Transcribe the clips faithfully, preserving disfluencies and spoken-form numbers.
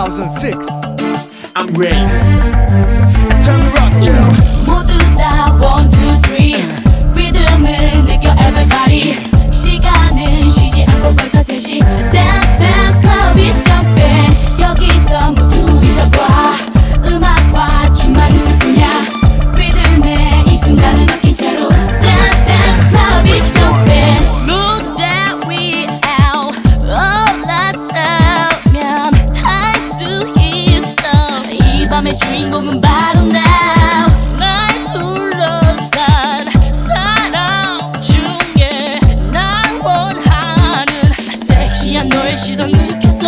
thousand six. I'm ready. Turn it up, girl. 모두 다 one two three 리듬을 느껴 everybody. 시간은 쉬지 않고 벌써 세 시. Dance dance club is jumping. 여기서 모두 잊어봐. 음악과 춤만 있을 뿐이야. 리듬에 이 순간을 맡긴 채로 Dance dance club is jumping. Look that we out. 올라서면 할 수 있어. 이 밤의 주인공은 바로 나. 날 둘러싼 사람 중에 날 원하는 섹시한 너의 시선 느꼈어.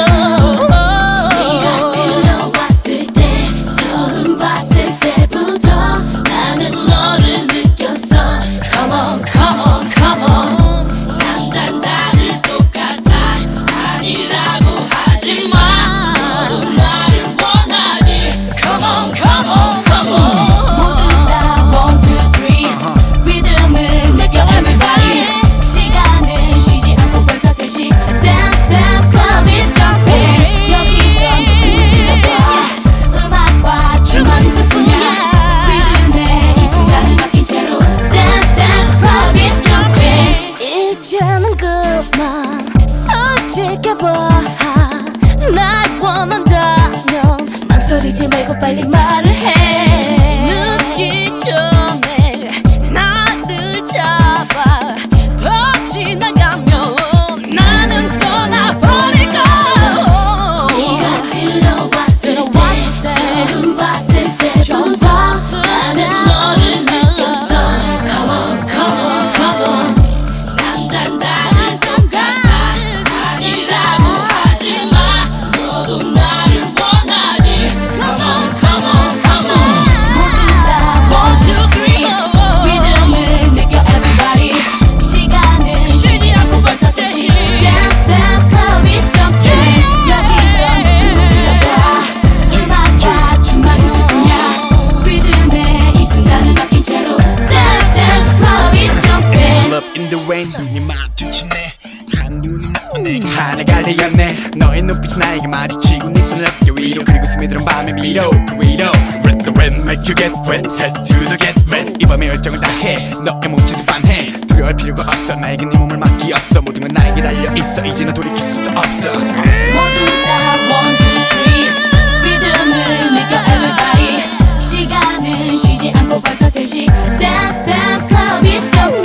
네가 들어왔을 때 처음 봤을 때부터 나는 너를 느꼈어. Come on come on come on. 남잔 다들 똑같아. 아니라고 하지마. 너도 나를 원하지. Come on come on come on. 모두 다 one two three 리듬을 느껴 everybody. 시간은 쉬지 않고 벌써 세 시. Dance dance club is jumping. 여기서 모두 잊어봐. 음악과 춤만 있을 뿐이야. 리듬에 이 순간을 맡긴 채로 Dance dance club is jumping. 이제는 그만 솔직해봐. 날 원한다면 망설이지 말고 빨리 말을 해. 늦기 전에 나를 잡아. 더 지나가면 나는 떠나버릴 거야. 네가 들어왔을 때 처음 봤을 때부터 나는 너를 느꼈어. Come on come on come on. 남잔 다들 똑같아. 아니라고 하지마. 너도 나를 원하지. Come on come on come on. 모두 다 one two three 리듬을 느껴 everybody. 시간은 쉬지 않고 벌써 세 시. Dance dance club is jumping. 여기서 모두 잊어봐. 음악과 춤만 있을 뿐이야. 리듬에 이 순간을 맡긴 채로 Dance dance club is jumping. Pull up in the rain. 눈이 마주치네. 한눈이 오네. 하나가 되었네. 너의 눈빛이 나에게 마주치고 네 손을 어깨 위로. 그리고 스며드는 밤의 미로 그 위로. Red the red make you get wet. Head to the get wet. 이 밤의 열정을 다해. 너의 몸짓을 반해. 두려워할 필요가 없어. 나에게 네 몸을 맡기었어. 모든 건 나에게 달려있어. 이제는 돌이킬 수도 없어. 모두 다 one two three 리듬을 느껴 everybody. 시간은 쉬지 않고 벌써 세 시. Dance dance club is jumping.